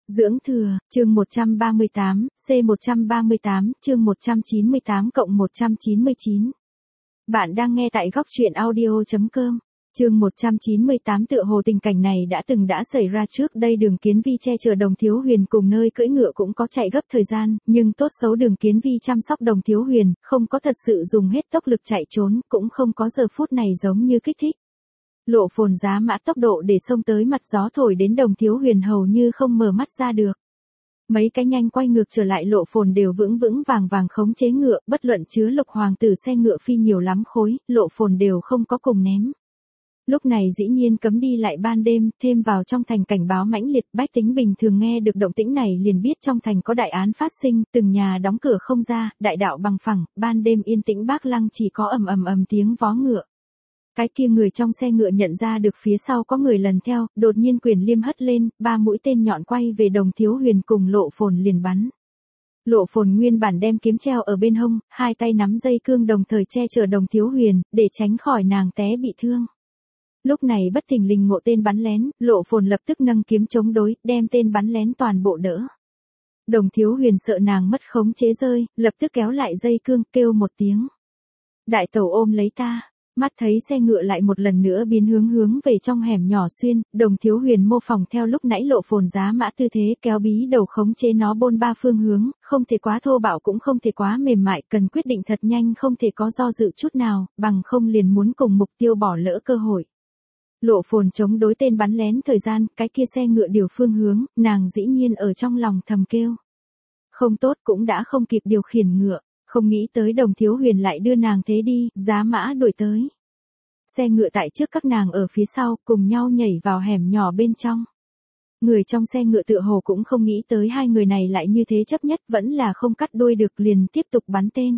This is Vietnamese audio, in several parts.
Dưỡng thừa, chương 138, C138, chương 198+199. Bạn đang nghe tại góc truyện audio.com. Chương 198 tựa hồ tình cảnh này đã xảy ra trước đây. Đường Kiến Vi che chở Đồng Thiếu Huyền cùng nơi cưỡi ngựa cũng có chạy gấp thời gian, nhưng tốt xấu Đường Kiến Vi chăm sóc Đồng Thiếu Huyền, không có thật sự dùng hết tốc lực chạy trốn, cũng không có giờ phút này giống như kích thích. Lộ Phồn giá mã tốc độ để xông tới, mặt gió thổi đến Đồng Thiếu Huyền hầu như không mở mắt ra được. Mấy cái nhanh quay ngược trở lại, Lộ Phồn đều vững vững vàng vàng khống chế ngựa, bất luận chứa Lục Hoàng tử xe ngựa phi nhiều lắm khối, Lộ Phồn đều không có cùng ném. Lúc này dĩ nhiên cấm đi lại ban đêm, thêm vào trong thành cảnh báo mãnh liệt, bách tính bình thường nghe được động tĩnh này liền biết trong thành có đại án phát sinh, từng nhà đóng cửa không ra, đại đạo bằng phẳng, ban đêm yên tĩnh bác lăng chỉ có ầm tiếng vó ngựa. Cái kia người trong xe ngựa nhận ra được phía sau có người lần theo, đột nhiên quyền liêm hất lên, 3 mũi tên nhọn quay về Đồng Thiếu Huyền cùng Lộ Phồn liền bắn. Lộ Phồn nguyên bản đem kiếm treo ở bên hông, hai tay nắm dây cương đồng thời che chở Đồng Thiếu Huyền, để tránh khỏi nàng té bị thương. Lúc này bất thình lình ngộ tên bắn lén, Lộ Phồn lập tức nâng kiếm chống đối, đem tên bắn lén toàn bộ đỡ. Đồng Thiếu Huyền sợ nàng mất khống chế rơi, lập tức kéo lại dây cương, kêu một tiếng. Đại tẩu ôm lấy ta. Mắt thấy xe ngựa lại một lần nữa biến hướng về trong hẻm nhỏ xuyên, Đồng Thiếu Huyền mô phỏng theo lúc nãy Lộ Phồn giá mã tư thế, kéo bí đầu khống chế nó bôn 3 phương hướng, không thể quá thô bạo cũng không thể quá mềm mại, cần quyết định thật nhanh, không thể có do dự chút nào, bằng không liền muốn cùng mục tiêu bỏ lỡ cơ hội. Lộ Phồn chống đối tên bắn lén thời gian, cái kia xe ngựa điều phương hướng, nàng dĩ nhiên ở trong lòng thầm kêu. Không tốt, cũng đã không kịp điều khiển ngựa. Không nghĩ tới Đồng Thiếu Huyền lại đưa nàng thế đi, giá mã đuổi tới. Xe ngựa tại trước, các nàng ở phía sau, cùng nhau nhảy vào hẻm nhỏ bên trong. Người trong xe ngựa tựa hồ cũng không nghĩ tới hai người này lại như thế chấp nhất, vẫn là không cắt đuôi được liền tiếp tục bắn tên.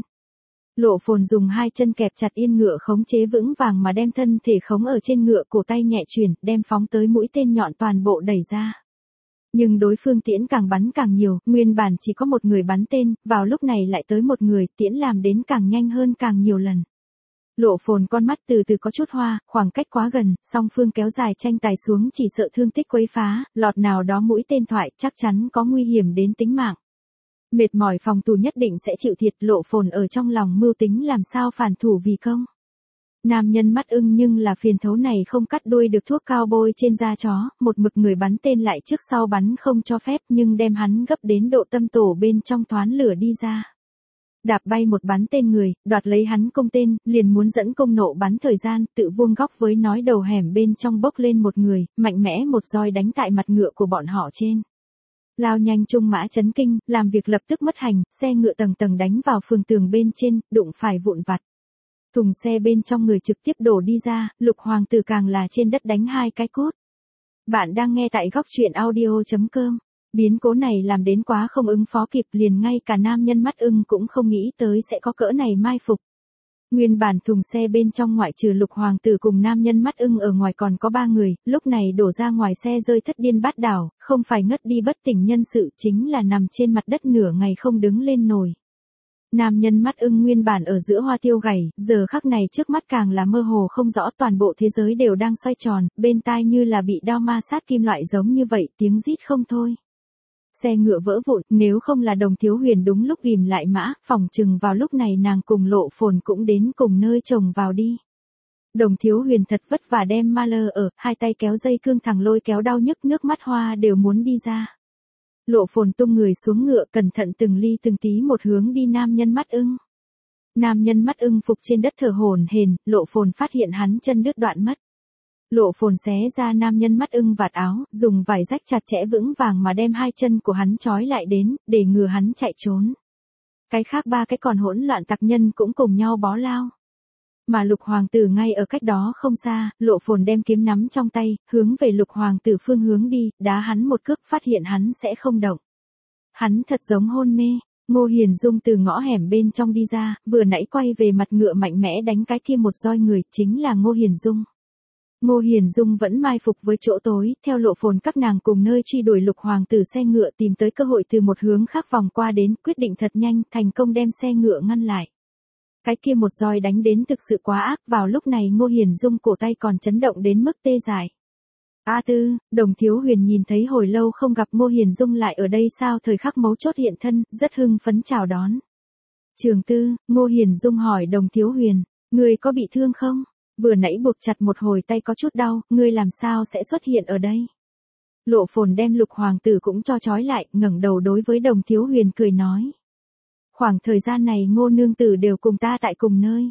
Lộ Phồn dùng hai chân kẹp chặt yên ngựa, khống chế vững vàng mà đem thân thể khống ở trên ngựa, cổ tay nhẹ chuyển, đem phóng tới mũi tên nhọn toàn bộ đẩy ra. Nhưng đối phương tiễn càng bắn càng nhiều, nguyên bản chỉ có một người bắn tên, vào lúc này lại tới một người, tiễn làm đến càng nhanh hơn càng nhiều lần. Lộ Phồn con mắt từ từ có chút hoa, khoảng cách quá gần, song phương kéo dài tranh tài xuống chỉ sợ thương tích quấy phá, lọt nào đó mũi tên thoại chắc chắn có nguy hiểm đến tính mạng. Mệt mỏi phòng tù nhất định sẽ chịu thiệt, Lộ Phồn ở trong lòng mưu tính làm sao phản thủ vì công. Nam nhân mắt ưng nhưng là phiền thấu này không cắt đuôi được thuốc cao bôi trên da chó, một mực người bắn tên lại trước sau bắn không cho phép, nhưng đem hắn gấp đến độ tâm tổ bên trong thoán lửa đi ra. Đạp bay một bắn tên người, đoạt lấy hắn cung tên, liền muốn dẫn công nộ bắn thời gian, tự vuông góc với nói đầu hẻm bên trong bốc lên một người, mạnh mẽ một roi đánh tại mặt ngựa của bọn họ trên. Lao nhanh trung mã chấn kinh, làm việc lập tức mất hành, xe ngựa tầng tầng đánh vào phường tường bên trên, đụng phải vụn vặt. Thùng xe bên trong người trực tiếp đổ đi ra, Lục Hoàng tử càng là trên đất đánh hai cái cốt. Bạn đang nghe tại góc truyện audio.com. Biến cố này làm đến quá không ứng phó kịp, liền ngay cả nam nhân mắt ưng cũng không nghĩ tới sẽ có cỡ này mai phục. Nguyên bản thùng xe bên trong ngoại trừ Lục Hoàng tử cùng nam nhân mắt ưng ở ngoài còn có 3 người, lúc này đổ ra ngoài xe rơi thất điên bát đảo, không phải ngất đi bất tỉnh nhân sự, chính là nằm trên mặt đất nửa ngày không đứng lên nổi. Nam nhân mắt ưng nguyên bản ở giữa hoa tiêu gầy, giờ khắc này trước mắt càng là mơ hồ không rõ, toàn bộ thế giới đều đang xoay tròn, bên tai như là bị đao ma sát kim loại giống như vậy, tiếng rít không thôi. Xe ngựa vỡ vụn, nếu không là Đồng Thiếu Huyền đúng lúc ghim lại mã, phỏng chừng vào lúc này nàng cùng Lộ Phồn cũng đến cùng nơi chồng vào đi. Đồng Thiếu Huyền thật vất vả đem ma lơ ở, hai tay kéo dây cương thẳng lôi kéo đau nhức, nước mắt hoa đều muốn đi ra. Lộ Phồn tung người xuống ngựa, cẩn thận từng ly từng tí một hướng đi nam nhân mắt ưng. Nam nhân mắt ưng phục trên đất thở hổn hển, Lộ Phồn phát hiện hắn chân đứt đoạn mất. Lộ Phồn xé ra nam nhân mắt ưng vạt áo, dùng vải rách chặt chẽ vững vàng mà đem hai chân của hắn trói lại đến, để ngừa hắn chạy trốn. Cái khác 3 cái còn hỗn loạn tặc nhân cũng cùng nhau bó lao. Mà Lục Hoàng tử ngay ở cách đó không xa, Lộ Phồn đem kiếm nắm trong tay, hướng về Lục Hoàng tử phương hướng đi, đá hắn một cước, phát hiện hắn sẽ không động. Hắn thật giống hôn mê. Ngô Hiền Dung từ ngõ hẻm bên trong đi ra, vừa nãy quay về mặt ngựa mạnh mẽ đánh cái kia một roi người, chính là Ngô Hiền Dung. Ngô Hiền Dung vẫn mai phục với chỗ tối, theo Lộ Phồn các nàng cùng nơi truy đuổi Lục Hoàng tử xe ngựa, tìm tới cơ hội từ một hướng khác vòng qua đến, quyết định thật nhanh, thành công đem xe ngựa ngăn lại. Cái kia một roi đánh đến thực sự quá ác, vào lúc này Ngô Hiền Dung cổ tay còn chấn động đến mức tê dại. A Tư, Đồng Thiếu Huyền nhìn thấy hồi lâu không gặp Ngô Hiền Dung lại ở đây sao, thời khắc mấu chốt hiện thân, rất hưng phấn chào đón. Trường Tư, Ngô Hiền Dung hỏi Đồng Thiếu Huyền, ngươi có bị thương không? Vừa nãy buộc chặt một hồi tay có chút đau, ngươi làm sao sẽ xuất hiện ở đây? Lộ Phồn đem Lục hoàng tử cũng cho trói lại, ngẩng đầu đối với Đồng Thiếu Huyền cười nói. Khoảng thời gian này Ngô nương tử đều cùng ta tại cùng nơi.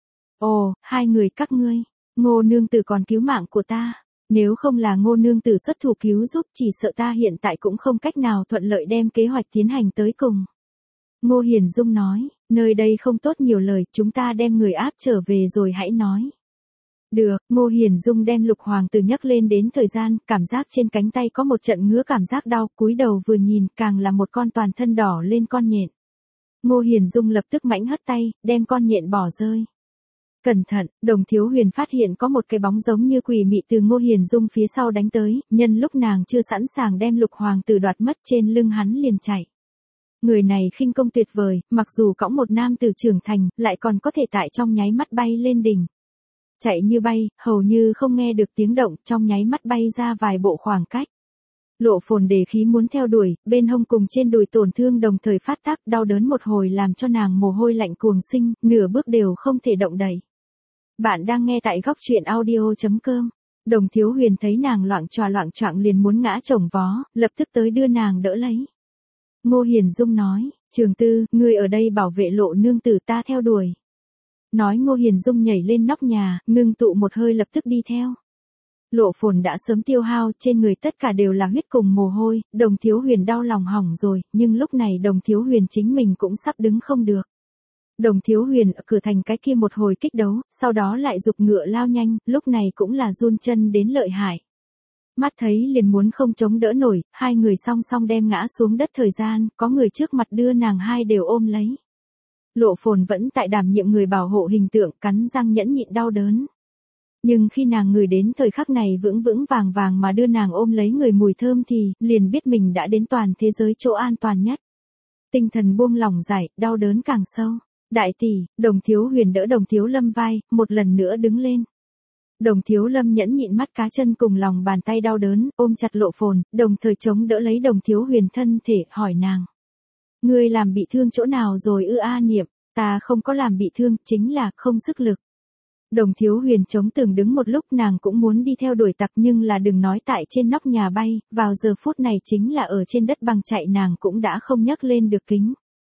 Ồ, hai người các ngươi, Ngô nương tử còn cứu mạng của ta. Nếu không là Ngô nương tử xuất thủ cứu giúp, chỉ sợ ta hiện tại cũng không cách nào thuận lợi đem kế hoạch tiến hành tới cùng. Ngô Hiền Dung nói, nơi đây không tốt nhiều lời, chúng ta đem người áp trở về rồi hãy nói. Được, Ngô Hiền Dung đem Lục hoàng tử nhấc lên đến thời gian, cảm giác trên cánh tay có một trận ngứa cảm giác đau, cúi đầu vừa nhìn, càng là một con toàn thân đỏ lên con nhện. Ngô Hiền Dung lập tức mãnh hất tay, đem con nhện bỏ rơi. Cẩn thận, Đồng Thiếu Huyền phát hiện có một cái bóng giống như quỷ mị từ Ngô Hiền Dung phía sau đánh tới, nhân lúc nàng chưa sẵn sàng đem Lục hoàng tử đoạt mất, trên lưng hắn liền chạy. Người này khinh công tuyệt vời, mặc dù cõng một nam tử trưởng thành, lại còn có thể tại trong nháy mắt bay lên đỉnh. Chạy như bay, hầu như không nghe được tiếng động, trong nháy mắt bay ra vài bộ khoảng cách. Lộ Phồn đề khí muốn theo đuổi, bên hông cùng trên đùi tổn thương đồng thời phát tác, đau đớn một hồi làm cho nàng mồ hôi lạnh cuồng sinh, nửa bước đều không thể động đậy. Bạn đang nghe tại góc truyện audio.com. Đồng Thiếu Huyền thấy nàng loạng choạng liền muốn ngã chồng vó, lập tức tới đưa nàng đỡ lấy. Ngô Hiền Dung nói, Trường Tư, ngươi ở đây bảo vệ Lộ nương tử, ta theo đuổi. Nói Ngô Hiền Dung nhảy lên nóc nhà, ngưng tụ một hơi lập tức đi theo. Lộ Phồn đã sớm tiêu hao, trên người tất cả đều là huyết cùng mồ hôi, Đồng Thiếu Huyền đau lòng hỏng rồi, nhưng lúc này Đồng Thiếu Huyền chính mình cũng sắp đứng không được. Đồng Thiếu Huyền ở cửa thành cái kia một hồi kích đấu, sau đó lại giục ngựa lao nhanh, lúc này cũng là run chân đến lợi hại. Mắt thấy liền muốn không chống đỡ nổi, hai người song song đem ngã xuống đất thời gian, có người trước mặt đưa nàng hai đều ôm lấy. Lộ Phồn vẫn tại đảm nhiệm người bảo hộ hình tượng, cắn răng nhẫn nhịn đau đớn. Nhưng khi nàng ngửi đến thời khắc này vững vững vàng vàng mà đưa nàng ôm lấy người mùi thơm thì, liền biết mình đã đến toàn thế giới chỗ an toàn nhất. Tinh thần buông lỏng giải, đau đớn càng sâu. Đại tỷ, Đồng Thiếu Huyền đỡ Đồng Thiếu Lâm vai, một lần nữa đứng lên. Đồng Thiếu Lâm nhẫn nhịn mắt cá chân cùng lòng bàn tay đau đớn, ôm chặt Lộ Phồn, đồng thời chống đỡ lấy Đồng Thiếu Huyền thân thể, hỏi nàng. Ngươi làm bị thương chỗ nào rồi ư? A Niệm, ta không có làm bị thương, chính là không sức lực. Đồng Thiếu Huyền chống tường đứng một lúc, nàng cũng muốn đi theo đuổi tặc nhưng là đừng nói tại trên nóc nhà bay, vào giờ phút này chính là ở trên đất bằng chạy nàng cũng đã không nhấc lên được kính.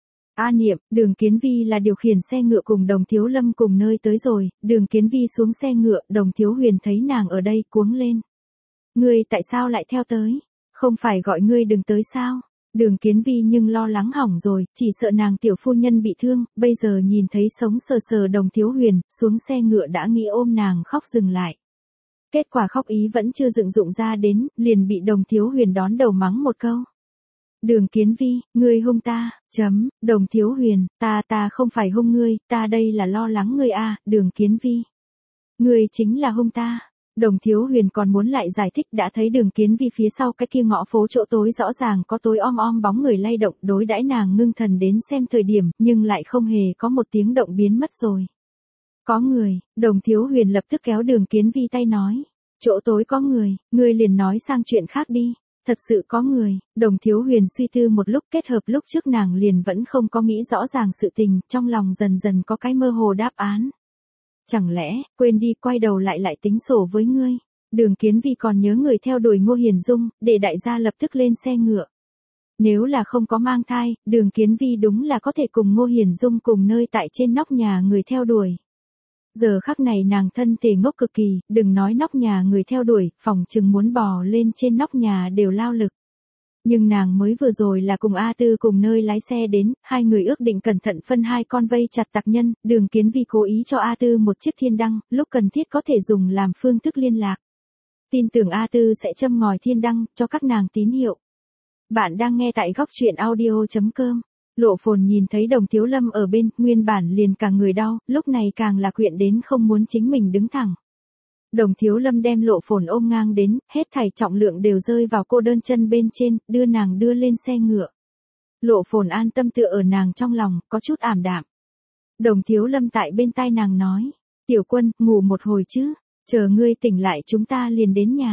A Niệm, Đường Kiến Vi là điều khiển xe ngựa cùng Đồng Thiếu Lâm cùng nơi tới rồi, Đường Kiến Vi xuống xe ngựa, Đồng Thiếu Huyền thấy nàng ở đây cuống lên. Ngươi tại sao lại theo tới? Không phải gọi ngươi đừng tới sao? Đường Kiến Vi nhưng lo lắng hỏng rồi, chỉ sợ nàng tiểu phu nhân bị thương, bây giờ nhìn thấy sống sờ sờ Đồng Thiếu Huyền, xuống xe ngựa đã nghĩ ôm nàng khóc dừng lại. Kết quả khóc ý vẫn chưa dựng dụng ra đến, liền bị Đồng Thiếu Huyền đón đầu mắng một câu. Đường Kiến Vi, ngươi hung ta, Đồng Thiếu Huyền, ta không phải hung ngươi, ta đây là lo lắng ngươi a, Đường Kiến Vi. Ngươi chính là hung ta. Đồng Thiếu Huyền còn muốn lại giải thích, đã thấy Đường Kiến Vi phía sau cái kia ngõ phố chỗ tối rõ ràng có tối om bóng người lay động, đối đãi nàng ngưng thần đến xem thời điểm, nhưng lại không hề có một tiếng động biến mất rồi. Có người, Đồng Thiếu Huyền lập tức kéo Đường Kiến Vi tay nói, chỗ tối có người, ngươi liền nói sang chuyện khác đi. Thật sự có người, Đồng Thiếu Huyền suy tư một lúc, kết hợp lúc trước nàng liền vẫn không có nghĩ rõ ràng sự tình, trong lòng dần dần có cái mơ hồ đáp án. Chẳng lẽ, quên đi, quay đầu lại tính sổ với ngươi. Đường Kiến Vi còn nhớ người theo đuổi Ngô Hiền Dung, để đại gia lập tức lên xe ngựa. Nếu là không có mang thai, Đường Kiến Vi đúng là có thể cùng Ngô Hiền Dung cùng nơi tại trên nóc nhà người theo đuổi. Giờ khắc này nàng thân thể ngốc cực kỳ, đừng nói nóc nhà người theo đuổi, phòng chừng muốn bò lên trên nóc nhà đều lao lực. Nhưng nàng mới vừa rồi là cùng A Tư cùng nơi lái xe đến, hai người ước định cẩn thận phân hai con vây chặt tặc nhân, Đường Kiến Vi cố ý cho A Tư một chiếc thiên đăng, lúc cần thiết có thể dùng làm phương thức liên lạc. Tin tưởng A Tư sẽ châm ngòi thiên đăng, cho các nàng tín hiệu. Bạn đang nghe tại góc truyện audio.com. Lộ Phồn nhìn thấy Đồng Thiếu Lâm ở bên, nguyên bản liền cả người đau, lúc này càng là quyện đến không muốn chính mình đứng thẳng. Đồng Thiếu Lâm đem Lộ Phồn ôm ngang đến, hết thảy trọng lượng đều rơi vào cô đơn chân bên trên, đưa nàng đưa lên xe ngựa. Lộ Phồn an tâm tựa ở nàng trong lòng, có chút ảm đạm. Đồng Thiếu Lâm tại bên tai nàng nói, Tiểu Quân, ngủ một hồi chứ, chờ ngươi tỉnh lại chúng ta liền đến nhà.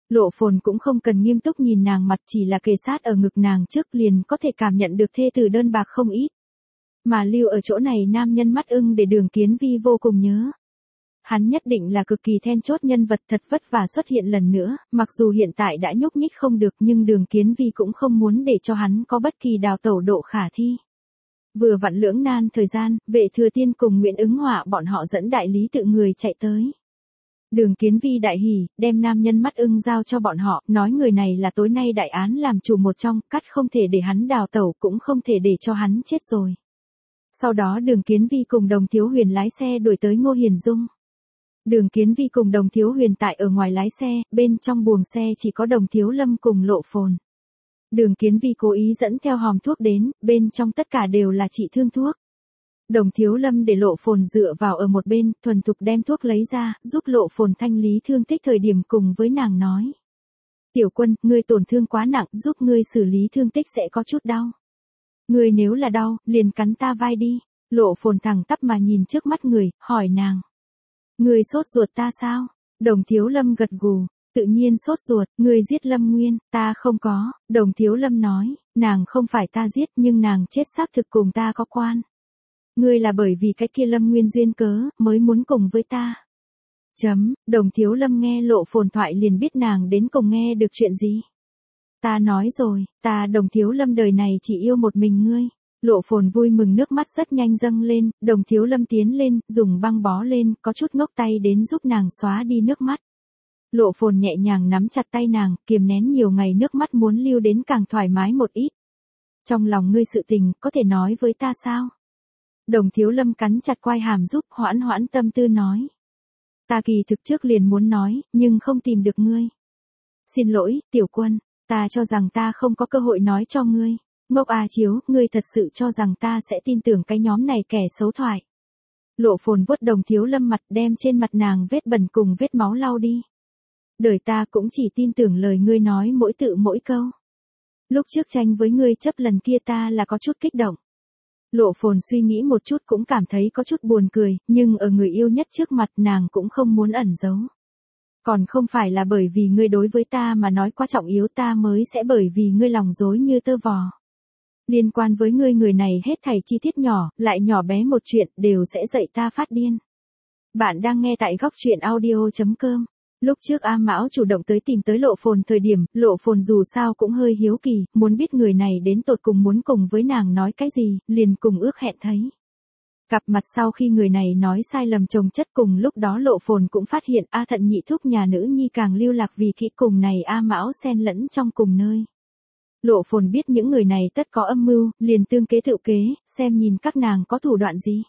Lộ Phồn cũng không cần nghiêm túc nhìn nàng mặt, chỉ là kề sát ở ngực nàng trước liền có thể cảm nhận được thê tử đơn bạc không ít. Mà lưu ở chỗ này nam nhân mắt ưng để Đường Kiến Vi vô cùng nhớ. Hắn nhất định là cực kỳ then chốt nhân vật, thật vất vả xuất hiện lần nữa, mặc dù hiện tại đã nhúc nhích không được nhưng Đường Kiến Vi cũng không muốn để cho hắn có bất kỳ đào tẩu độ khả thi. Vừa vặn lưỡng nan thời gian, Vệ Thừa Tiên cùng Nguyễn Ứng Họa bọn họ dẫn đại lý tự người chạy tới. Đường Kiến Vi đại hỉ, đem nam nhân mắt ưng giao cho bọn họ, nói người này là tối nay đại án làm chủ một trong, cắt không thể để hắn đào tẩu cũng không thể để cho hắn chết rồi. Sau đó Đường Kiến Vi cùng Đồng Thiếu Huyền lái xe đuổi tới Ngô Hiền Dung. Đường Kiến Vi cùng Đồng Thiếu Huyền tại ở ngoài lái xe, bên trong buồng xe chỉ có Đồng Thiếu Lâm cùng Lộ Phồn. Đường Kiến Vi cố ý dẫn theo hòm thuốc đến, bên trong tất cả đều là trị thương thuốc. Đồng Thiếu Lâm để Lộ Phồn dựa vào ở một bên, thuần thục đem thuốc lấy ra, giúp Lộ Phồn thanh lý thương tích thời điểm cùng với nàng nói. Tiểu Quân, ngươi tổn thương quá nặng, giúp ngươi xử lý thương tích sẽ có chút đau. Ngươi nếu là đau, liền cắn ta vai đi. Lộ Phồn thẳng tắp mà nhìn trước mắt người, hỏi nàng. Ngươi sốt ruột ta sao? Đồng Thiếu Lâm gật gù. Tự nhiên sốt ruột, ngươi giết Lâm Nguyên, ta không có. Đồng Thiếu Lâm nói, nàng không phải ta giết nhưng nàng chết xác thực cùng ta có quan. Ngươi là bởi vì cái kia Lâm Nguyên duyên cớ, mới muốn cùng với ta. Đồng Thiếu Lâm nghe Lộ Phồn thoại liền biết nàng đến cùng nghe được chuyện gì. Ta nói rồi, ta Đồng Thiếu Lâm đời này chỉ yêu một mình ngươi. Lộ Phồn vui mừng nước mắt rất nhanh dâng lên, Đồng Thiếu Lâm tiến lên, dùng băng bó lên, có chút ngốc tay đến giúp nàng xóa đi nước mắt. Lộ Phồn nhẹ nhàng nắm chặt tay nàng, kiềm nén nhiều ngày nước mắt muốn lưu đến càng thoải mái một ít. Trong lòng ngươi sự tình, có thể nói với ta sao? Đồng Thiếu Lâm cắn chặt quai hàm giúp hoãn hoãn tâm tư nói. Ta kỳ thực trước liền muốn nói, nhưng không tìm được ngươi. Xin lỗi, Tiểu Quân, ta cho rằng ta không có cơ hội nói cho ngươi. Ngốc A Chiếu, ngươi thật sự cho rằng ta sẽ tin tưởng cái nhóm này kẻ xấu thoại. Lộ Phồn vuốt Đồng Thiếu Lâm mặt, đem trên mặt nàng vết bẩn cùng vết máu lau đi. Đời ta cũng chỉ tin tưởng lời ngươi nói mỗi tự mỗi câu. Lúc trước tranh với ngươi chấp lần kia ta là có chút kích động. Lộ Phồn suy nghĩ một chút cũng cảm thấy có chút buồn cười, nhưng ở người yêu nhất trước mặt nàng cũng không muốn ẩn giấu. Còn không phải là bởi vì ngươi đối với ta mà nói quá trọng yếu ta mới sẽ bởi vì ngươi lòng dối như tơ vò. Liên quan với ngươi người này hết thảy chi tiết nhỏ, lại nhỏ bé một chuyện đều sẽ dạy ta phát điên. Bạn đang nghe tại góc truyện audio.com. Lúc trước A Mão chủ động tới tìm tới Lộ Phồn thời điểm, Lộ Phồn dù sao cũng hơi hiếu kỳ, muốn biết người này đến tột cùng muốn cùng với nàng nói cái gì, liền cùng ước hẹn thấy. Gặp mặt sau khi người này nói sai lầm chồng chất cùng lúc đó Lộ Phồn cũng phát hiện A Thận nhị thúc nhà nữ nhi càng lưu lạc vì kỹ cùng này A Mão xen lẫn trong cùng nơi. Lộ Phồn biết những người này tất có âm mưu, liền tương kế tự kế, xem nhìn các nàng có thủ đoạn gì.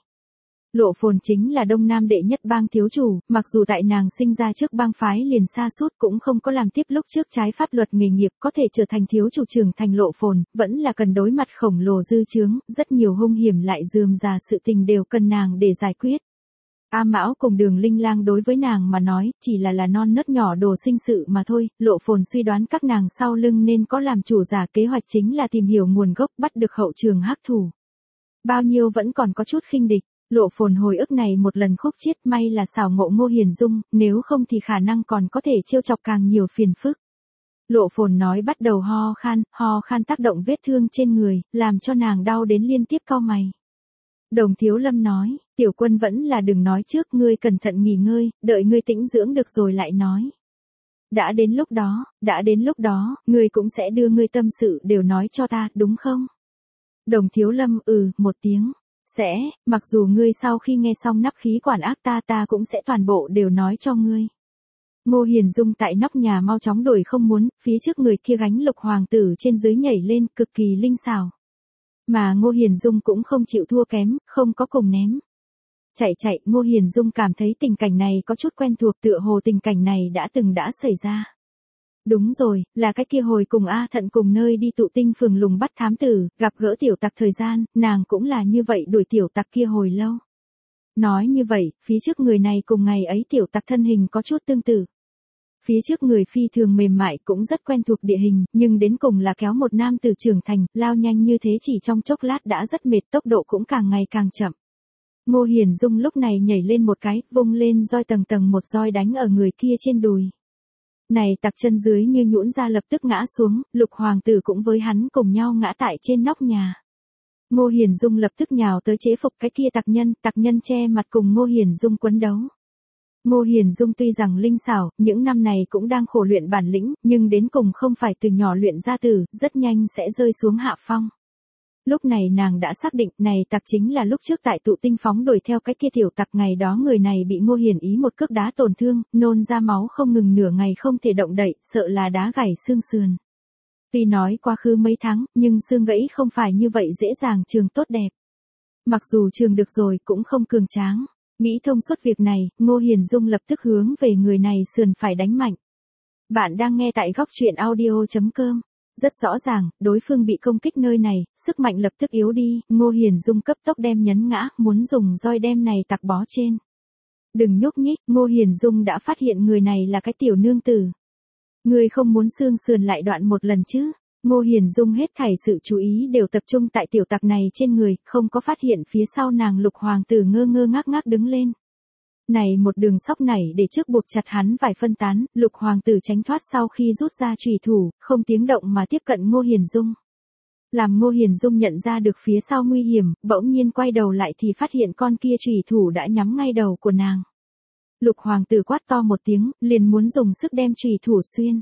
Lộ Phồn chính là Đông Nam đệ nhất bang thiếu chủ, mặc dù tại nàng sinh ra trước bang phái liền sa sút cũng không có làm tiếp lúc trước trái pháp luật nghề nghiệp có thể trở thành thiếu chủ trưởng thành Lộ Phồn, vẫn là cần đối mặt khổng lồ dư chướng, rất nhiều hung hiểm lại rườm rà sự tình đều cần nàng để giải quyết. A Mão cùng Đường Linh Lang đối với nàng mà nói, chỉ là non nớt nhỏ đồ sinh sự mà thôi, Lộ Phồn suy đoán các nàng sau lưng nên có làm chủ giả kế hoạch chính là tìm hiểu nguồn gốc bắt được hậu trường hắc thủ. Bao nhiêu vẫn còn có chút khinh địch. Lộ Phồn hồi ức này một lần khúc chiết may là xảo ngộ Ngô Hiền Dung, nếu không thì khả năng còn có thể trêu chọc càng nhiều phiền phức. Lộ Phồn nói bắt đầu ho khan tác động vết thương trên người, làm cho nàng đau đến liên tiếp cau mày. Đồng Thiếu Lâm nói, Tiểu Quân vẫn là đừng nói trước, ngươi cẩn thận nghỉ ngơi, đợi ngươi tĩnh dưỡng được rồi lại nói. Đã đến lúc đó, ngươi cũng sẽ đưa ngươi tâm sự đều nói cho ta, đúng không? Đồng Thiếu Lâm một tiếng. Sẽ, mặc dù ngươi sau khi nghe xong nắp khí quản ác ta cũng sẽ toàn bộ đều nói cho ngươi. Ngô Hiền Dung tại nóc nhà mau chóng đuổi không muốn, phía trước người kia gánh Lục hoàng tử trên dưới nhảy lên, cực kỳ linh xảo. Mà Ngô Hiền Dung cũng không chịu thua kém, không có cùng ném. Chạy, Ngô Hiền Dung cảm thấy tình cảnh này có chút quen thuộc, tựa hồ tình cảnh này đã xảy ra. Đúng rồi, là cái kia hồi cùng A Thận cùng nơi đi tụ tinh phường lùng bắt thám tử, gặp gỡ tiểu tặc thời gian, nàng cũng là như vậy đuổi tiểu tặc kia hồi lâu. Nói như vậy, phía trước người này cùng ngày ấy tiểu tặc thân hình có chút tương tự. Phía trước người phi thường mềm mại cũng rất quen thuộc địa hình, nhưng đến cùng là kéo một nam tử trưởng thành, lao nhanh như thế chỉ trong chốc lát đã rất mệt, tốc độ cũng càng ngày càng chậm. Ngô Hiền Dung lúc này nhảy lên một cái, vung lên roi tầng một roi đánh ở người kia trên đùi. Này tặc chân dưới như nhũn ra lập tức ngã xuống, Lục hoàng tử cũng với hắn cùng nhau ngã tại trên nóc nhà. Ngô Hiền Dung lập tức nhào tới chế phục cái kia tặc nhân che mặt cùng Ngô Hiền Dung quấn đấu. Ngô Hiền Dung tuy rằng linh xảo, những năm này cũng đang khổ luyện bản lĩnh, nhưng đến cùng không phải từ nhỏ luyện ra tử, rất nhanh sẽ rơi xuống hạ phong. Lúc này nàng đã xác định này tặc chính là lúc trước tại tụ tinh phóng đuổi theo cái kia tiểu tặc, ngày đó người này bị Ngô Hiền Ý một cước đá tổn thương, nôn ra máu không ngừng nửa ngày không thể động đậy, sợ là đá gãy xương sườn. Tuy nói quá khứ mấy tháng, nhưng xương gãy không phải như vậy dễ dàng trường tốt đẹp. Mặc dù trường được rồi cũng không cường tráng. Nghĩ thông suốt việc này, Ngô Hiền Dung lập tức hướng về người này sườn phải đánh mạnh. Bạn đang nghe tại góc truyện audio.com. Rất rõ ràng, đối phương bị công kích nơi này, sức mạnh lập tức yếu đi, Ngô Hiền Dung cấp tốc đem nhấn ngã, muốn dùng roi đem này tặc bó trên. Đừng nhúc nhích, Ngô Hiền Dung đã phát hiện người này là cái tiểu nương tử. Người không muốn xương sườn lại đoạn một lần chứ? Ngô Hiền Dung hết thảy sự chú ý đều tập trung tại tiểu tặc này trên người, không có phát hiện phía sau nàng Lục hoàng tử ngơ ngơ ngác ngác đứng lên. Này một đường sóc nảy để trước buộc chặt hắn vài phân tán, Lục hoàng tử tránh thoát sau khi rút ra chùy thủ, không tiếng động mà tiếp cận Ngô Hiền Dung. Làm Ngô Hiền Dung nhận ra được phía sau nguy hiểm, bỗng nhiên quay đầu lại thì phát hiện con kia chùy thủ đã nhắm ngay đầu của nàng. Lục hoàng tử quát to một tiếng, liền muốn dùng sức đem chùy thủ xuyên.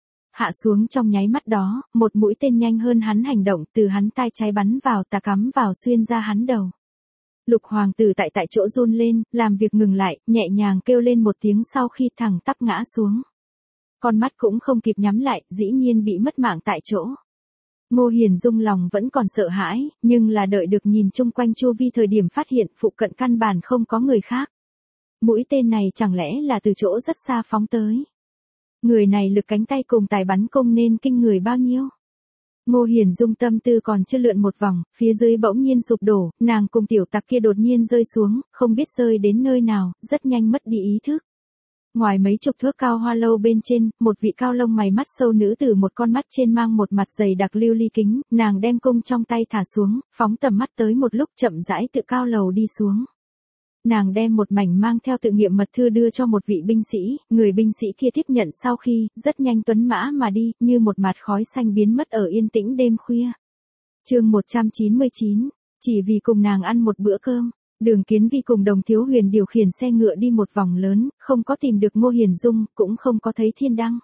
Hạ xuống trong nháy mắt đó, một mũi tên nhanh hơn hắn hành động, từ hắn tai trái bắn vào tà cắm vào xuyên ra hắn đầu. Lục hoàng tử tại chỗ run lên, làm việc ngừng lại, nhẹ nhàng kêu lên một tiếng sau khi thẳng tắp ngã xuống. Con mắt cũng không kịp nhắm lại, dĩ nhiên bị mất mạng tại chỗ. Ngô Hiền Dung lòng vẫn còn sợ hãi, nhưng là đợi được nhìn chung quanh chu vi thời điểm phát hiện phụ cận căn bản không có người khác. Mũi tên này chẳng lẽ là từ chỗ rất xa phóng tới. Người này lực cánh tay cùng tài bắn cung nên kinh người bao nhiêu. Ngô Hiền Dung tâm tư còn chưa lượn một vòng, phía dưới bỗng nhiên sụp đổ, nàng cùng tiểu tặc kia đột nhiên rơi xuống, không biết rơi đến nơi nào, rất nhanh mất đi ý thức. Ngoài mấy chục thước cao hoa lâu bên trên, một vị cao lông mày mắt sâu nữ tử một con mắt trên mang một mặt dày đặc lưu ly kính, nàng đem cung trong tay thả xuống, phóng tầm mắt tới một lúc chậm rãi tự cao lầu đi xuống. Nàng đem một mảnh mang theo tự nghiệm mật thư đưa cho một vị binh sĩ, người binh sĩ kia tiếp nhận sau khi, rất nhanh tuấn mã mà đi, như một mạt khói xanh biến mất ở yên tĩnh đêm khuya. Chương 199, chỉ vì cùng nàng ăn một bữa cơm, Đường Kiến Vi cùng Đồng Thiếu Huyền điều khiển xe ngựa đi một vòng lớn, không có tìm được Ngô Hiền Dung, cũng không có thấy Thiên Đăng.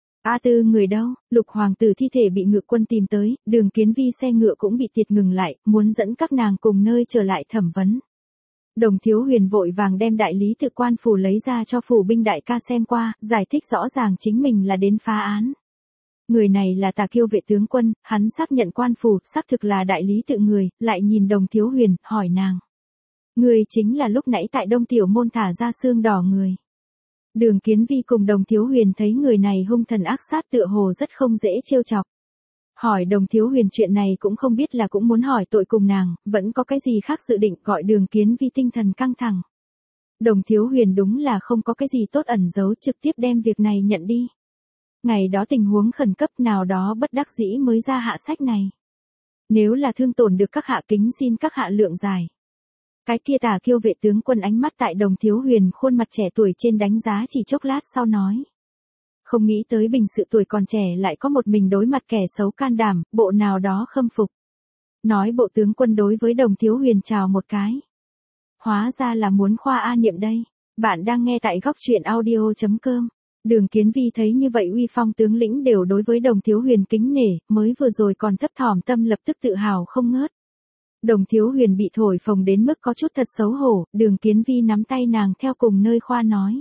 A Tư người đâu? Lục hoàng tử thi thể bị ngự quân tìm tới, Đường Kiến Vi xe ngựa cũng bị tiệt ngừng lại, muốn dẫn các nàng cùng nơi trở lại thẩm vấn. Đồng Thiếu Huyền vội vàng đem đại lý tự quan phủ lấy ra cho phủ binh đại ca xem qua, giải thích rõ ràng chính mình là đến phá án. Người này là Tà Kiêu vệ tướng quân, hắn xác nhận quan phủ, xác thực là đại lý tự người, lại nhìn Đồng Thiếu Huyền, hỏi nàng. Người chính là lúc nãy tại Đông Tiểu Môn thả ra xương đỏ người. Đường Kiến Vi cùng Đồng Thiếu Huyền thấy người này hung thần ác sát tựa hồ rất không dễ trêu chọc. Hỏi Đồng Thiếu Huyền chuyện này cũng không biết là cũng muốn hỏi tội cùng nàng, vẫn có cái gì khác dự định, gọi Đường Kiến Vi tinh thần căng thẳng. Đồng Thiếu Huyền đúng là không có cái gì tốt ẩn giấu, trực tiếp đem việc này nhận đi. Ngày đó tình huống khẩn cấp nào đó bất đắc dĩ mới ra hạ sách này. Nếu là thương tổn được các hạ kính xin các hạ lượng giải. Cái kia Tà Kiêu vệ tướng quân ánh mắt tại Đồng Thiếu Huyền khuôn mặt trẻ tuổi trên đánh giá chỉ chốc lát sau nói. Không nghĩ tới bình sự tuổi còn trẻ lại có một mình đối mặt kẻ xấu can đảm, bộ nào đó khâm phục. Nói bộ tướng quân đối với Đồng Thiếu Huyền chào một cái. Hóa ra là muốn khoa A Niệm đây. Bạn đang nghe tại góc truyện audio.com. Đường Kiến Vi thấy như vậy uy phong tướng lĩnh đều đối với Đồng Thiếu Huyền kính nể, mới vừa rồi còn thấp thỏm tâm lập tức tự hào không ngớt. Đồng Thiếu Huyền bị thổi phồng đến mức có chút thật xấu hổ, Đường Kiến Vi nắm tay nàng theo cùng nơi khoa nói.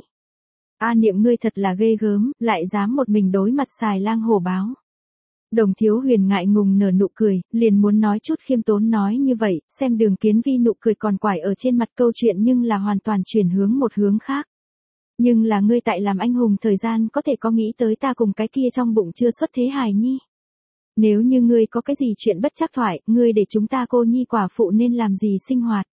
A Niệm ngươi thật là ghê gớm, lại dám một mình đối mặt xài lang hổ báo. Đồng Thiếu Huyền ngại ngùng nở nụ cười, liền muốn nói chút khiêm tốn nói như vậy, xem Đường Kiến Vi nụ cười còn quải ở trên mặt câu chuyện nhưng là hoàn toàn chuyển hướng một hướng khác. Nhưng là ngươi tại làm anh hùng thời gian có thể có nghĩ tới ta cùng cái kia trong bụng chưa xuất thế hài nhi. Nếu như ngươi có cái gì chuyện bất trắc thoại, ngươi để chúng ta cô nhi quả phụ nên làm gì sinh hoạt.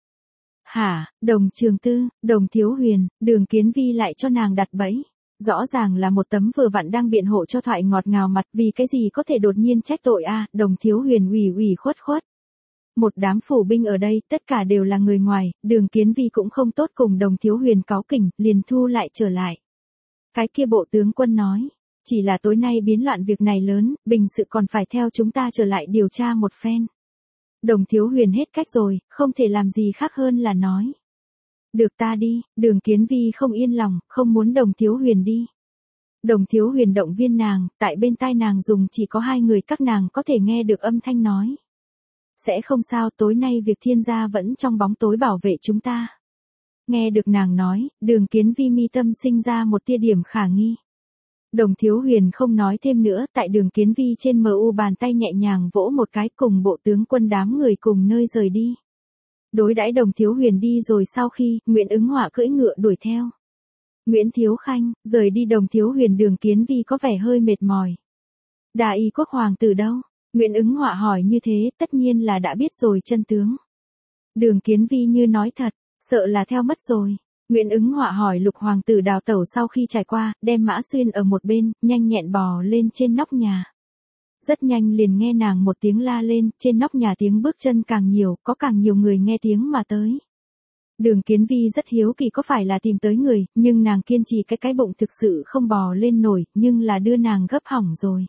Hả, Đồng Trường Tư, Đồng Thiếu Huyền, Đường Kiến Vi lại cho nàng đặt bẫy. Rõ ràng là một tấm vừa vặn đang biện hộ cho thoại ngọt ngào mặt, vì cái gì có thể đột nhiên trách tội a? Đồng Thiếu Huyền ủy khuất. Một đám phủ binh ở đây, tất cả đều là người ngoài, Đường Kiến Vi cũng không tốt cùng Đồng Thiếu Huyền cáu kỉnh, liền thu lại trở lại. Cái kia bộ tướng quân nói, Chỉ là tối nay biến loạn việc này lớn, bình sự còn phải theo chúng ta trở lại điều tra một phen. Đồng Thiếu Huyền hết cách rồi, không thể làm gì khác hơn là nói. Được ta đi, Đường Kiến Vi không yên lòng, không muốn Đồng Thiếu Huyền đi. Đồng Thiếu Huyền động viên nàng, tại bên tai nàng dùng chỉ có hai người các nàng có thể nghe được âm thanh nói. Sẽ không sao, tối nay việc Thiên gia vẫn trong bóng tối bảo vệ chúng ta. Nghe được nàng nói, Đường Kiến Vi mi tâm sinh ra một tia điểm khả nghi. Đồng Thiếu Huyền không nói thêm nữa, tại Đường Kiến Vi trên MU bàn tay nhẹ nhàng vỗ một cái cùng bộ tướng quân đám người cùng nơi rời đi. Đối đãi Đồng Thiếu Huyền đi rồi sau khi, Nguyễn Ứng Họa cưỡi ngựa đuổi theo. Nguyễn Thiếu Khanh, rời đi Đồng Thiếu Huyền Đường Kiến Vi có vẻ hơi mệt mỏi. Đà Y quốc hoàng tử đâu? Nguyễn Ứng Họa hỏi như thế, tất nhiên là đã biết rồi chân tướng. Đường Kiến Vi như nói thật, sợ là theo mất rồi. Nguyễn Ứng Họa hỏi Lục hoàng tử đào tẩu sau khi trải qua, đem Mã Xuyên ở một bên, nhanh nhẹn bò lên trên nóc nhà. Rất nhanh liền nghe nàng một tiếng la lên, trên nóc nhà tiếng bước chân càng nhiều, có càng nhiều người nghe tiếng mà tới. Đường Kiến Vi rất hiếu kỳ có phải là tìm tới người, nhưng nàng kiên trì cái bụng thực sự không bò lên nổi, nhưng là đưa nàng gấp hỏng rồi.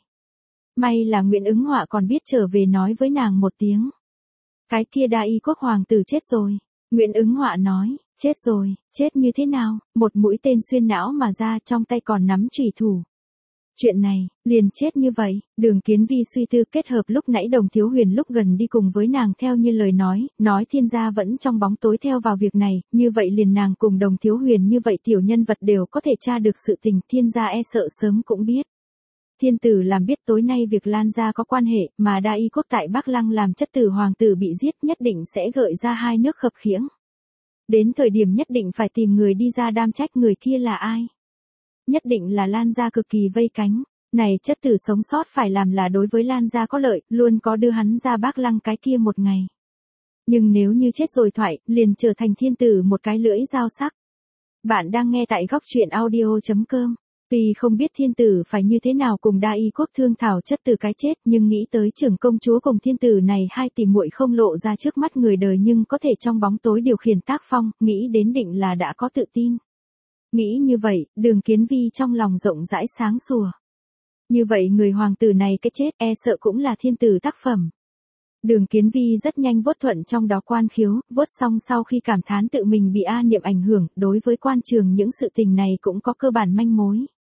May là Nguyễn Ứng Họa còn biết trở về nói với nàng một tiếng. Cái kia Đa Y quốc hoàng tử chết rồi. Nguyễn Ứng Họa nói, chết rồi, chết như thế nào, một mũi tên xuyên não mà ra, trong tay còn nắm chùy thủ. Chuyện này, liền chết như vậy. Đường Kiến Vi suy tư kết hợp lúc nãy Đồng Thiếu Huyền lúc gần đi cùng với nàng theo như lời nói Thiên gia vẫn trong bóng tối theo vào việc này, như vậy liền nàng cùng Đồng Thiếu Huyền như vậy tiểu nhân vật đều có thể tra được sự tình, Thiên gia e sợ sớm cũng biết. Thiên tử làm biết tối nay việc Lan gia có quan hệ, mà Đa Y quốc tại Bắc Lăng làm chất tử hoàng tử bị giết, nhất định sẽ gợi ra hai nước khập khiễng. Đến thời điểm nhất định phải tìm người đi ra đam trách người kia là ai. Nhất định là Lan gia cực kỳ vây cánh, này chất tử sống sót phải làm là đối với Lan gia có lợi, luôn có đưa hắn ra Bắc Lăng cái kia một ngày. Nhưng nếu như chết rồi thoại, liền trở thành thiên tử một cái lưỡi dao sắc. Bạn đang nghe tại góc truyện audio.com. Tuy không biết thiên tử phải như thế nào cùng Đa Y quốc thương thảo chất tử cái chết, nhưng nghĩ tới trưởng công chúa cùng thiên tử này hai tỷ muội không lộ ra trước mắt người đời nhưng có thể trong bóng tối điều khiển tác phong, nghĩ đến định là đã có tự tin. Nghĩ như vậy, Đường Kiến Vi trong lòng rộng rãi sáng sủa. Như vậy người hoàng tử này cái chết e sợ cũng là thiên tử tác phẩm. Đường Kiến Vi rất nhanh vuốt thuận trong đó quan khiếu, vuốt xong sau khi cảm thán tự mình bị A Niệm ảnh hưởng, đối với quan trường những sự tình này cũng có cơ bản manh mối.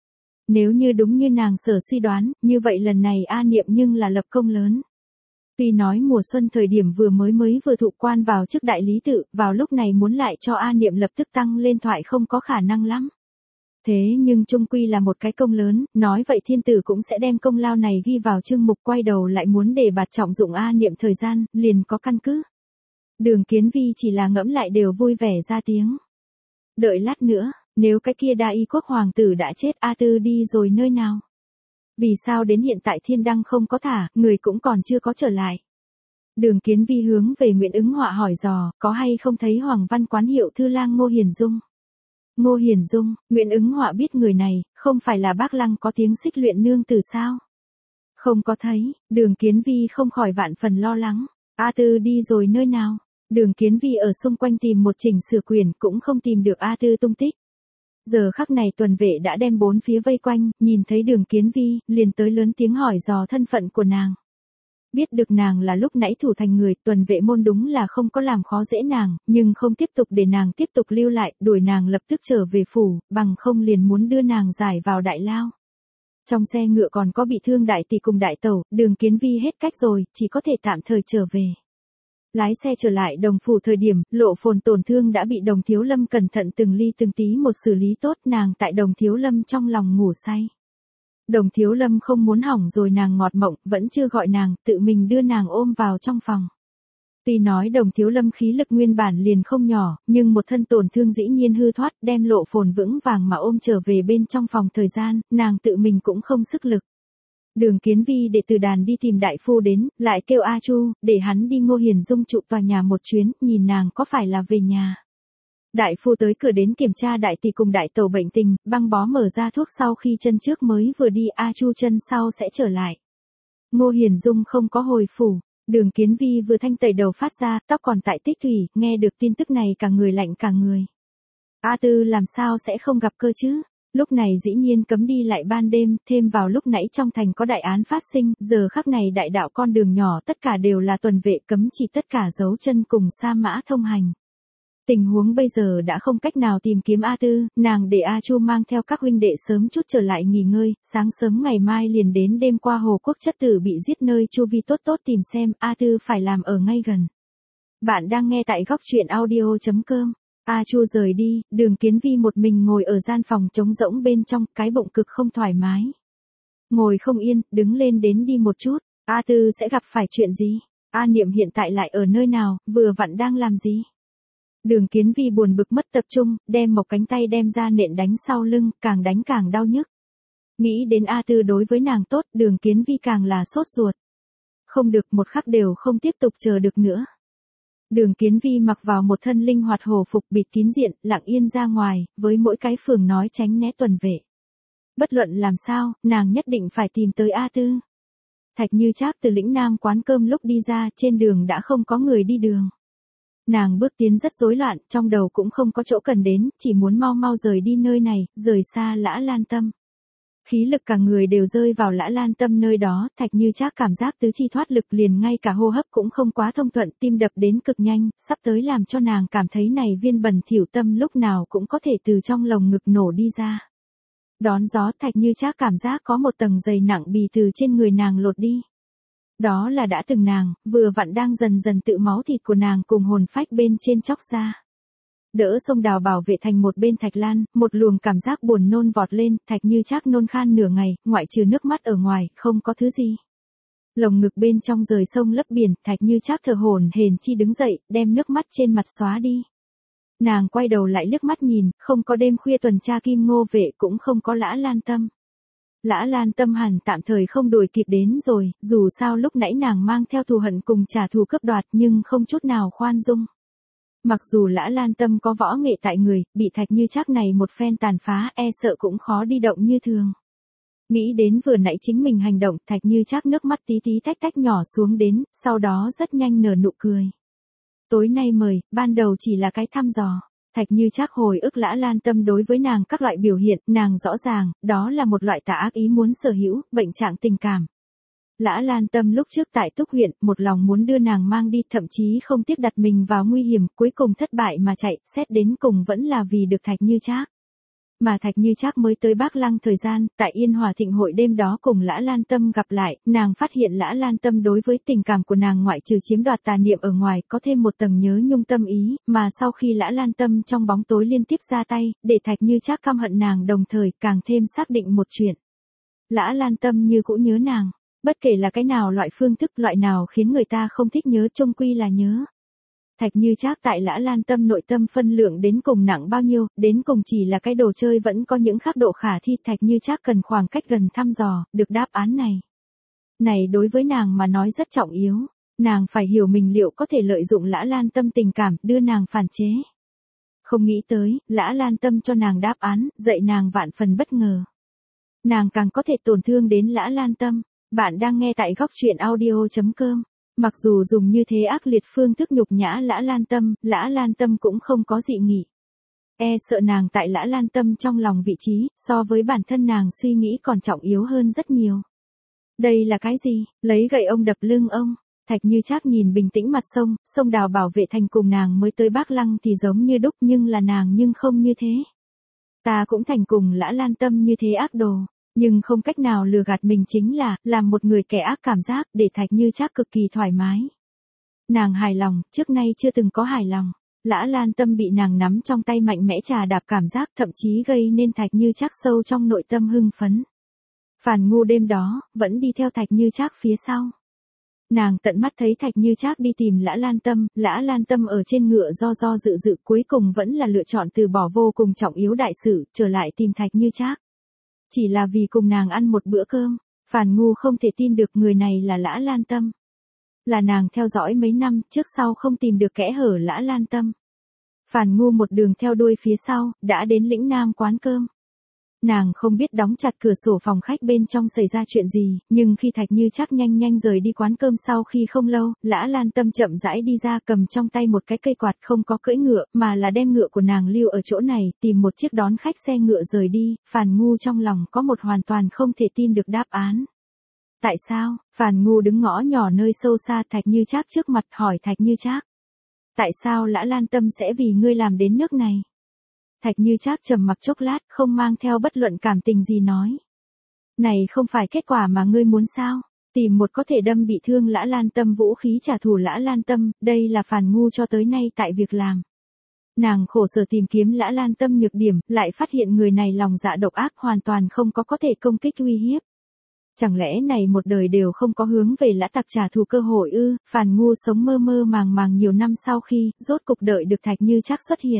Nếu như đúng như nàng sở suy đoán, như vậy lần này A Niệm nhưng là lập công lớn. Tuy nói mùa xuân thời điểm vừa thụ quan vào chức đại lý tự, vào lúc này muốn lại cho A Niệm lập tức tăng lên thoại không có khả năng lắm. Thế nhưng chung quy là một cái công lớn, nói vậy thiên tử cũng sẽ đem công lao này ghi vào chương mục, quay đầu lại muốn để bạt trọng dụng A Niệm thời gian, liền có căn cứ. Đường Kiến Vi chỉ là ngẫm lại đều vui vẻ ra tiếng. Đợi lát nữa, nếu cái kia Đa Y quốc hoàng tử đã chết, A Tư đi rồi nơi nào? Vì sao đến hiện tại thiên đăng không có thả, người cũng còn chưa có trở lại? Đường Kiến Vi hướng về Nguyễn Ứng Họa hỏi dò, có hay không thấy Hoàng Văn Quán hiệu thư lang Ngô Hiền Dung? Ngô Hiền Dung, Nguyễn Ứng Họa biết người này, không phải là Bắc Lăng có tiếng xích luyện nương tử sao? Không có thấy, Đường Kiến Vi không khỏi vạn phần lo lắng. A Tư đi rồi nơi nào? Đường Kiến Vi ở xung quanh tìm một chỉnh sửa quyền cũng không tìm được A Tư tung tích. Giờ khắc này tuần vệ đã đem bốn phía vây quanh, nhìn thấy Đường Kiến Vi, liền tới lớn tiếng hỏi dò thân phận của nàng. Biết được nàng là lúc nãy thủ thành người, tuần vệ môn đúng là không có làm khó dễ nàng, nhưng không tiếp tục để nàng tiếp tục lưu lại, đuổi nàng lập tức trở về phủ, bằng không liền muốn đưa nàng giải vào đại lao. Trong xe ngựa còn có bị thương đại tỷ cùng đại tẩu, Đường Kiến Vi hết cách rồi, chỉ có thể tạm thời trở về. Lái xe trở lại Đồng phủ thời điểm, Lộ Phồn tổn thương đã bị Đồng Thiếu Lâm cẩn thận từng ly từng tí một xử lý tốt, nàng tại Đồng Thiếu Lâm trong lòng ngủ say. Đồng Thiếu Lâm không muốn hỏng rồi nàng ngọt mộng, vẫn chưa gọi nàng, tự mình đưa nàng ôm vào trong phòng. Tuy nói Đồng Thiếu Lâm khí lực nguyên bản liền không nhỏ, nhưng một thân tổn thương dĩ nhiên hư thoát, đem Lộ Phồn vững vàng mà ôm trở về bên trong phòng thời gian, nàng tự mình cũng không sức lực. Đường Kiến Vi để từ đàn đi tìm đại phu đến, lại kêu A Chu, để hắn đi Ngô Hiền Dung trụ tòa nhà một chuyến, nhìn nàng có phải là về nhà. Đại phu tới cửa đến kiểm tra đại tỷ cùng đại tẩu bệnh tình, băng bó mở ra thuốc sau khi chân trước mới vừa đi, A Chu chân sau sẽ trở lại. Ngô Hiền Dung không có hồi phủ, Đường Kiến Vi vừa thanh tẩy đầu phát ra, tóc còn tại tích thủy, nghe được tin tức này cả người lạnh cả người. A Tư làm sao sẽ không gặp cơ chứ? Lúc này dĩ nhiên cấm đi lại ban đêm, thêm vào lúc nãy trong thành có đại án phát sinh, giờ khắc này đại đạo con đường nhỏ tất cả đều là tuần vệ cấm chỉ tất cả dấu chân cùng sa mã thông hành. Tình huống bây giờ đã không cách nào tìm kiếm A Tư, nàng để A Chu mang theo các huynh đệ sớm chút trở lại nghỉ ngơi, sáng sớm ngày mai liền đến đêm qua Hồ Quốc chất tử bị giết nơi chu vi tốt tốt tìm xem A Tư phải làm ở ngay gần. Bạn đang nghe tại góc truyện audio.com. A Chu rời đi, Đường Kiến Vi một mình ngồi ở gian phòng trống rỗng bên trong, cái bụng cực không thoải mái. Ngồi không yên, đứng lên đến đi một chút, A Tư sẽ gặp phải chuyện gì? A Niệm hiện tại lại ở nơi nào, vừa vặn đang làm gì? Đường Kiến Vi buồn bực mất tập trung, đem một cánh tay đem ra nện đánh sau lưng, càng đánh càng đau nhức. Nghĩ đến A Tư đối với nàng tốt, Đường Kiến Vi càng là sốt ruột. Không được, một khắc đều không tiếp tục chờ được nữa. Đường Kiến Vi mặc vào một thân linh hoạt hổ phục bịt kín diện, lặng yên ra ngoài, với mỗi cái phường nói tránh né tuần vệ. Bất luận làm sao, nàng nhất định phải tìm tới A Tư. Thạch Như Trác từ lĩnh Nam quán cơm lúc đi ra, trên đường đã không có người đi đường. Nàng bước tiến rất rối loạn, trong đầu cũng không có chỗ cần đến, chỉ muốn mau mau rời đi nơi này, rời xa Lã Lan Tâm. Khí lực cả người đều rơi vào Lã Lan Tâm nơi đó, Thạch Như Trác cảm giác tứ chi thoát lực liền ngay cả hô hấp cũng không quá thông thuận, tim đập đến cực nhanh, sắp tới làm cho nàng cảm thấy này viên bẩn thỉu tâm lúc nào cũng có thể từ trong lồng ngực nổ đi ra. Đón gió, Thạch Như Trác cảm giác có một tầng dày nặng bì từ trên người nàng lột đi. Đó là đã từng nàng, vừa vặn đang dần dần tự máu thịt của nàng cùng hồn phách bên trên chóc ra. Đỡ Sông Đào bảo vệ thành một bên Thạch Lan, một luồng cảm giác buồn nôn vọt lên, Thạch Như Trác nôn khan nửa ngày, ngoại trừ nước mắt ở ngoài, không có thứ gì. Lồng ngực bên trong rời sông lấp biển, Thạch Như Trác thở hổn hển chi đứng dậy, đem nước mắt trên mặt xóa đi. Nàng quay đầu lại liếc mắt nhìn, không có đêm khuya tuần tra Kim Ngô vệ cũng không có Lã Lan Tâm. Lã Lan Tâm hẳn tạm thời không đuổi kịp đến rồi, dù sao lúc nãy nàng mang theo thù hận cùng trả thù cướp đoạt nhưng không chút nào khoan dung. Mặc dù Lã Lan Tâm có võ nghệ tại người, bị Thạch Như Trác này một phen tàn phá e sợ cũng khó đi động như thường. Nghĩ đến vừa nãy chính mình hành động, Thạch Như Trác nước mắt tí tí tách tách nhỏ xuống đến, sau đó rất nhanh nở nụ cười. Tối nay mời, ban đầu chỉ là cái thăm dò. Thạch Như Trác hồi ức Lã Lan Tâm đối với nàng các loại biểu hiện, nàng rõ ràng, đó là một loại tà ác ý muốn sở hữu, bệnh trạng tình cảm. Lã Lan Tâm lúc trước tại Túc huyện, một lòng muốn đưa nàng mang đi, thậm chí không tiếc đặt mình vào nguy hiểm, cuối cùng thất bại mà chạy, xét đến cùng vẫn là vì được Thạch Như Trác. Mà Thạch Như Trác mới tới Bắc Lăng thời gian, tại Yên Hòa thịnh hội đêm đó cùng Lã Lan Tâm gặp lại, nàng phát hiện Lã Lan Tâm đối với tình cảm của nàng ngoại trừ chiếm đoạt tà niệm ở ngoài, có thêm một tầng nhớ nhung tâm ý, mà sau khi Lã Lan Tâm trong bóng tối liên tiếp ra tay, để Thạch Như Trác căm hận nàng đồng thời càng thêm xác định một chuyện. Lã Lan Tâm như cũ nhớ nàng, bất kể là cái nào loại phương thức, loại nào khiến người ta không thích nhớ chung quy là nhớ. Thạch Như Trác tại Lã Lan Tâm nội tâm phân lượng đến cùng nặng bao nhiêu, đến cùng chỉ là cái đồ chơi vẫn có những khác độ khả thi, Thạch Như Trác cần khoảng cách gần thăm dò, được đáp án này. Này đối với nàng mà nói rất trọng yếu, nàng phải hiểu mình liệu có thể lợi dụng Lã Lan Tâm tình cảm, đưa nàng phản chế. Không nghĩ tới, Lã Lan Tâm cho nàng đáp án, dạy nàng vạn phần bất ngờ. Nàng càng có thể tổn thương đến Lã Lan Tâm. Bạn đang nghe tại góc truyện audio.com. Mặc dù dùng như thế ác liệt phương thức nhục nhã Lã Lan Tâm cũng không có dị nghị. E sợ nàng tại Lã Lan Tâm trong lòng vị trí, so với bản thân nàng suy nghĩ còn trọng yếu hơn rất nhiều. Đây là cái gì? Lấy gậy ông đập lưng ông. Thạch Như Trác nhìn bình tĩnh mặt sông, Sông Đào bảo vệ thành cùng nàng mới tới Bắc Lăng thì giống như đúc nhưng là nàng nhưng không như thế. Ta cũng thành cùng Lã Lan Tâm như thế ác đồ. Nhưng không cách nào lừa gạt mình chính là, làm một người kẻ ác cảm giác, để Thạch Như Trác cực kỳ thoải mái. Nàng hài lòng, trước nay chưa từng có hài lòng. Lã Lan Tâm bị nàng nắm trong tay mạnh mẽ trà đạp cảm giác thậm chí gây nên Thạch Như Trác sâu trong nội tâm hưng phấn. Phàn Ngu đêm đó, vẫn đi theo Thạch Như Trác phía sau. Nàng tận mắt thấy Thạch Như Trác đi tìm Lã Lan Tâm ở trên ngựa do dự cuối cùng vẫn là lựa chọn từ bỏ vô cùng trọng yếu đại sự, trở lại tìm Thạch Như Trác. Chỉ là vì cùng nàng ăn một bữa cơm, Phàn Ngu không thể tin được người này là Lã Lan Tâm. Là nàng theo dõi mấy năm, trước sau không tìm được kẽ hở Lã Lan Tâm. Phàn Ngu một đường theo đuôi phía sau, đã đến lĩnh Nam quán cơm. Nàng không biết đóng chặt cửa sổ phòng khách bên trong xảy ra chuyện gì, nhưng khi Thạch Như Trác nhanh nhanh rời đi quán cơm sau khi không lâu, Lã Lan Tâm chậm rãi đi ra cầm trong tay một cái cây quạt không có cưỡi ngựa, mà là đem ngựa của nàng lưu ở chỗ này, tìm một chiếc đón khách xe ngựa rời đi. Phàn Ngu trong lòng có một hoàn toàn không thể tin được đáp án. Tại sao? Phàn Ngu đứng ngõ nhỏ nơi sâu xa Thạch Như Trác trước mặt hỏi Thạch Như Trác. Tại sao Lã Lan Tâm sẽ vì ngươi làm đến nước này? Thạch Như Trác trầm mặc chốc lát, không mang theo bất luận cảm tình gì nói. Này không phải kết quả mà ngươi muốn sao? Tìm một có thể đâm bị thương Lã Lan Tâm vũ khí trả thù Lã Lan Tâm, đây là Phàn Ngu cho tới nay tại việc làm. Nàng khổ sở tìm kiếm Lã Lan Tâm nhược điểm, lại phát hiện người này lòng dạ độc ác hoàn toàn không có thể công kích uy hiếp. Chẳng lẽ này một đời đều không có hướng về Lã Tặc trả thù cơ hội ư? Phàn Ngu sống mơ mơ màng màng nhiều năm sau khi, rốt cục đợi được Thạch Như Trác xuất hiện.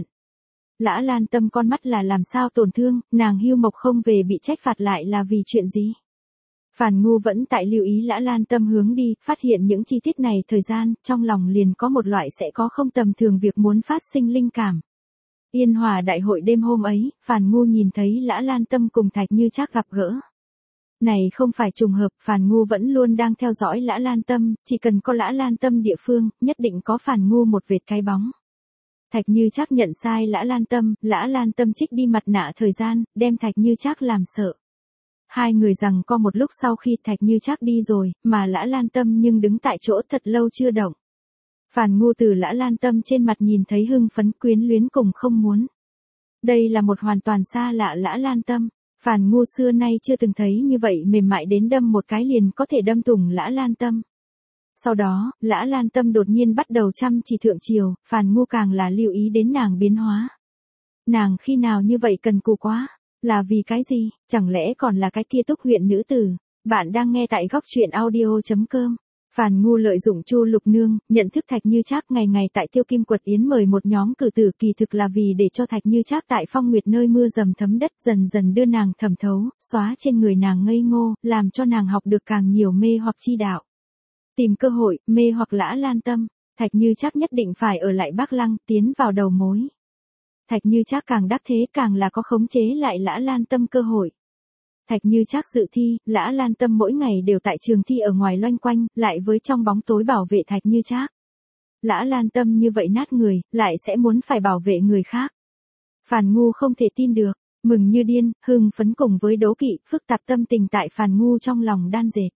Lã Lan Tâm con mắt là làm sao tổn thương, nàng hưu mộc không về bị trách phạt lại là vì chuyện gì? Phàn Ngu vẫn tại lưu ý Lã Lan Tâm hướng đi, phát hiện những chi tiết này thời gian, trong lòng liền có một loại sẽ có không tầm thường việc muốn phát sinh linh cảm. Yên Hòa đại hội đêm hôm ấy, Phàn Ngu nhìn thấy Lã Lan Tâm cùng Thạch Như Trác gặp gỡ. Này không phải trùng hợp, Phàn Ngu vẫn luôn đang theo dõi Lã Lan Tâm, chỉ cần có Lã Lan Tâm địa phương, nhất định có Phàn Ngu một vệt cái bóng. Thạch Như Trác nhận sai Lã Lan Tâm trích đi mặt nạ thời gian, đem Thạch Như Trác làm sợ. Hai người rằng co một lúc sau khi Thạch Như Trác đi rồi, mà Lã Lan Tâm nhưng đứng tại chỗ thật lâu chưa động. Phàn Ngu từ Lã Lan Tâm trên mặt nhìn thấy hưng phấn quyến luyến cùng không muốn. Đây là một hoàn toàn xa lạ Lã Lan Tâm. Phàn Ngu xưa nay chưa từng thấy như vậy mềm mại đến đâm một cái liền có thể đâm thủng Lã Lan Tâm. Sau đó, Lã Lan Tâm đột nhiên bắt đầu chăm chỉ thượng triều, Phàn Ngu càng là lưu ý đến nàng biến hóa. Nàng khi nào như vậy cần cù quá? Là vì cái gì? Chẳng lẽ còn là cái kia Túc huyện nữ tử? Bạn đang nghe tại góc truyện audio.com. Phàn Ngu lợi dụng Chu Lục Nương, nhận thức Thạch Như Trác ngày ngày tại Tiêu Kim Quật Yến mời một nhóm cử tử, kỳ thực là vì để cho Thạch Như Trác tại Phong Nguyệt nơi mưa dầm thấm đất dần dần đưa nàng thẩm thấu, xóa trên người nàng ngây ngô, làm cho nàng học được càng nhiều mê hoặc chi đạo. Tìm cơ hội, mê hoặc Lã Lan Tâm, Thạch Như Trác nhất định phải ở lại Bắc Lăng, tiến vào đầu mối. Thạch Như Trác càng đắc thế càng là có khống chế lại Lã Lan Tâm cơ hội. Thạch Như Trác dự thi, Lã Lan Tâm mỗi ngày đều tại trường thi ở ngoài loanh quanh, lại với trong bóng tối bảo vệ Thạch Như Trác. Lã Lan Tâm như vậy nát người, lại sẽ muốn phải bảo vệ người khác. Phàn Ngu không thể tin được, mừng như điên, hưng phấn cùng với đố kỵ, phức tạp tâm tình tại Phàn Ngu trong lòng đan dệt.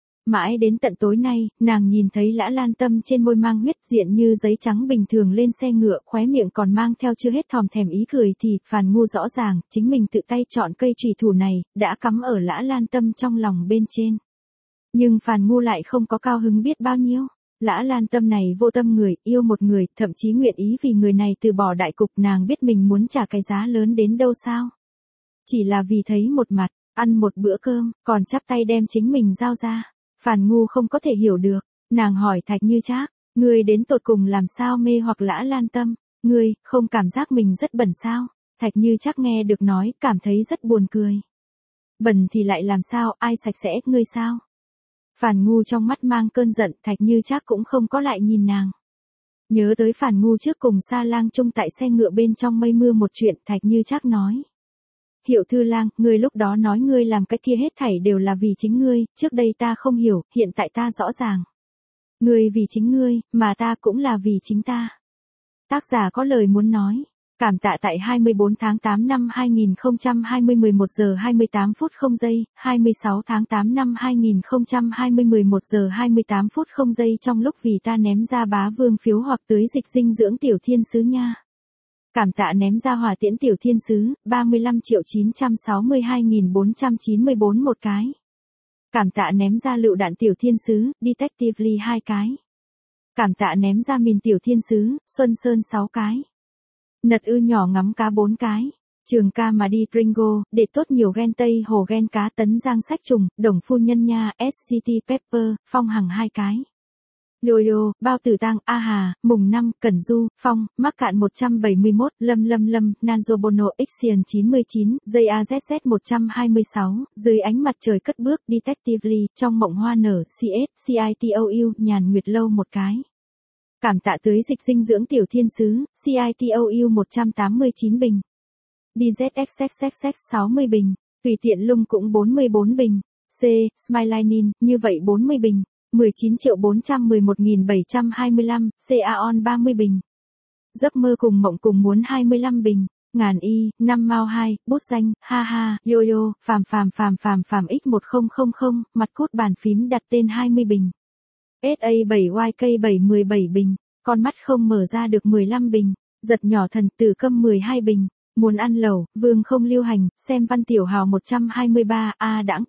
Mãi đến tận tối nay, nàng nhìn thấy Lã Lan Tâm trên môi mang huyết diện như giấy trắng bình thường lên xe ngựa, khóe miệng còn mang theo chưa hết thòm thèm ý cười thì Phàn Ngu rõ ràng, chính mình tự tay chọn cây chùy thủ này, đã cắm ở Lã Lan Tâm trong lòng bên trên. Nhưng Phàn Ngu lại không có cao hứng biết bao nhiêu. Lã Lan Tâm này vô tâm người, yêu một người, thậm chí nguyện ý vì người này từ bỏ đại cục, nàng biết mình muốn trả cái giá lớn đến đâu sao. Chỉ là vì thấy một mặt, ăn một bữa cơm, còn chắp tay đem chính mình giao ra. Phàn Ngu không có thể hiểu được, nàng hỏi Thạch Như Trác, ngươi đến tột cùng làm sao mê hoặc Lã Lan Tâm, ngươi, không cảm giác mình rất bẩn sao? Thạch Như Trác nghe được nói, cảm thấy rất buồn cười. Bẩn thì lại làm sao, ai sạch sẽ, ngươi sao? Phàn Ngu trong mắt mang cơn giận, Thạch Như Trác cũng không có lại nhìn nàng. Nhớ tới Phàn Ngu trước cùng Sa Lang chung tại xe ngựa bên trong mây mưa một chuyện, Thạch Như Trác nói. Hiệu Thư Lang, ngươi lúc đó nói ngươi làm cái kia hết thảy đều là vì chính ngươi, trước đây ta không hiểu, hiện tại ta rõ ràng. Ngươi vì chính ngươi, mà ta cũng là vì chính ta. Tác giả có lời muốn nói. Cảm tạ tại 24 tháng 8 năm 2020 11 giờ 28 phút 0 giây, 26 tháng 8 năm 2020 11 giờ 28 phút 0 giây trong lúc vì ta ném ra bá vương phiếu hoặc tưới dịch dinh dưỡng tiểu thiên sứ nha. Cảm tạ ném ra hỏa tiễn tiểu thiên sứ, 35.962.494 một cái. Cảm tạ ném ra lựu đạn tiểu thiên sứ, Detectively 2 cái. Cảm tạ ném ra mìn tiểu thiên sứ, Xuân Sơn 6 cái. Nật ư nhỏ ngắm cá 4 cái. Trường ca mà đi Pringo, để tốt nhiều ghen tây hồ ghen cá tấn giang sách trùng, đồng phu nhân nha, SCT Pepper, phong hằng 2 cái. Yo-yo, bao tử tang, a hà, mùng 5, Cẩn Du, Phong, mắc cạn 171, Lâm, Nanzobono, Ixian 99, JAZZ 126, dưới ánh mặt trời cất bước, Detectively, trong mộng hoa nở, CS, CITOU, nhàn nguyệt lâu một cái. Cảm tạ tưới dịch dinh dưỡng tiểu thiên sứ, CITOU 189 bình. DZXXXX 60 bình. Tùy tiện lung cũng 44 bình. C. Smileline, như vậy 40 bình. 19.411.725, CAON 30 bình. Giấc mơ cùng mộng cùng muốn 25 bình. Ngàn y, 5 mao 2, bút danh, ha ha, yo, phàm x1000, mặt cốt bàn phím đặt tên 20 bình. SA7YK 17 bình. Con mắt không mở ra được 15 bình. Giật nhỏ thần tử câm 12 bình. Muốn ăn lẩu, vương không lưu hành, xem văn tiểu hào 123, A đãng,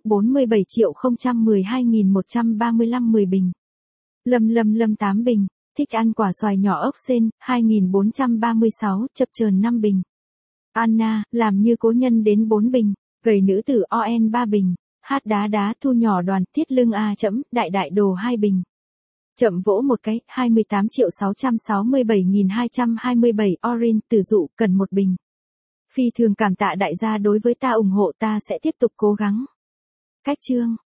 47.012.135 10 bình. Lâm 8 bình. Thích ăn quả xoài nhỏ ốc sên, 2436, chập chờn 5 bình. Anna, làm như cố nhân đến 4 bình. Gầy nữ tử ON 3 bình. Hát đá thu nhỏ đoàn, thiết lưng A chấm, đại đồ 2 bình. Chậm vỗ một cái, 28.667.227 Orin, tử dụ, cần 1 bình. Phi thường cảm tạ đại gia đối với ta ủng hộ, ta sẽ tiếp tục cố gắng. Cách chương